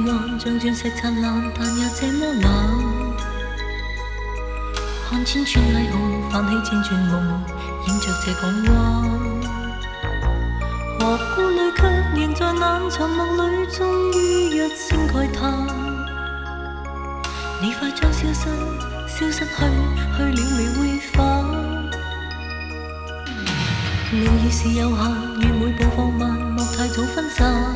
岸像鑽石燦爛，但也這麼冷。看千串霓虹，泛起千串夢，映着這港灣。何故淚卻仍在眼沉默裏，終於一聲慨嘆。你快將消失，消失去，去了未會返。路已是有限，願每步放慢，莫太早分散。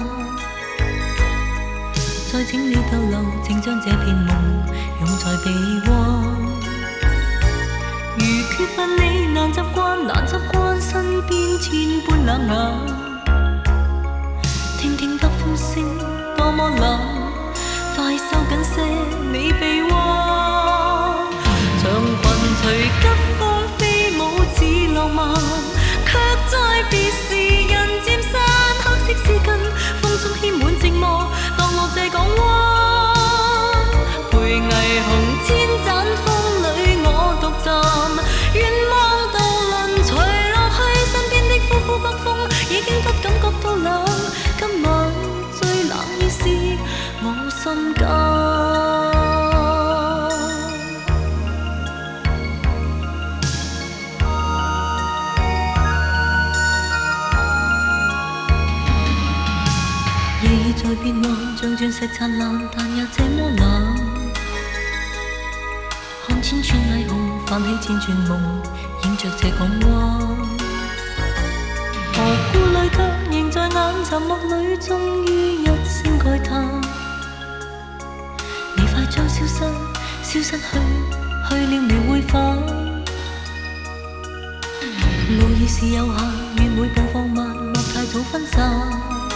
再請你逗留，請將這片夢擁在臂彎。如缺乏你，難習慣，難習慣身邊千般冷眼。聽聽得風聲多麼冷，快收緊些你臂彎。長裙隨急風飛舞似浪漫，卻在別時人漸散。黑色絲巾風中牽滿寂寞，蕩落這港灣。陪霓虹千盞風裏我獨站，願望渡輪隨落去，身邊的呼呼北風已經不感覺到冷。今晚最冷意是我心間。夜已在變幻，像鑽石燦爛，但也這麼冷。看千串霓虹，泛起千串夢，映着這港灣。何故淚卻仍在眼沉默裏，終於一聲慨嘆。你快將消失，消失去，去了未會返。路已是有限，願每步放慢，莫太早分散。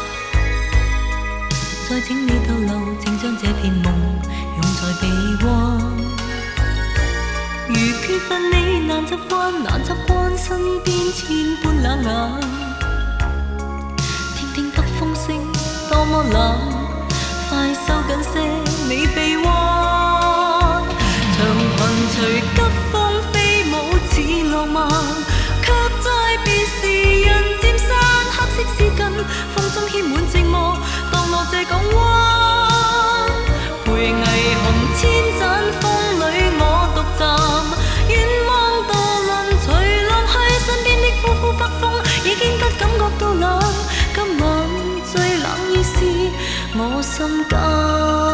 再請你逗留，請將這片夢擁在臂彎。如缺乏你，難習慣，難習慣身邊千般冷眼。聽聽得風聲多麼冷，快收緊些你臂彎。長裙隨急風飛舞似浪漫，卻在別時人漸散。黑色絲巾風中牽滿寂寞，蕩落這港灣。陪霓虹千盞風裏我獨站，願望渡輪隨落去，身邊的呼呼北風已經不感覺到冷。今晚最冷意是我心間。